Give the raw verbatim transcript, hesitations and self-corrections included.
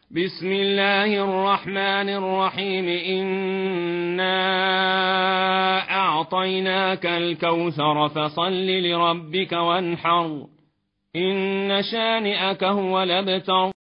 بسم الله الرحمن الرحيم إنا أعطيناك الكوثر فصل لربك وانحر إن شانئك هو الأبتر.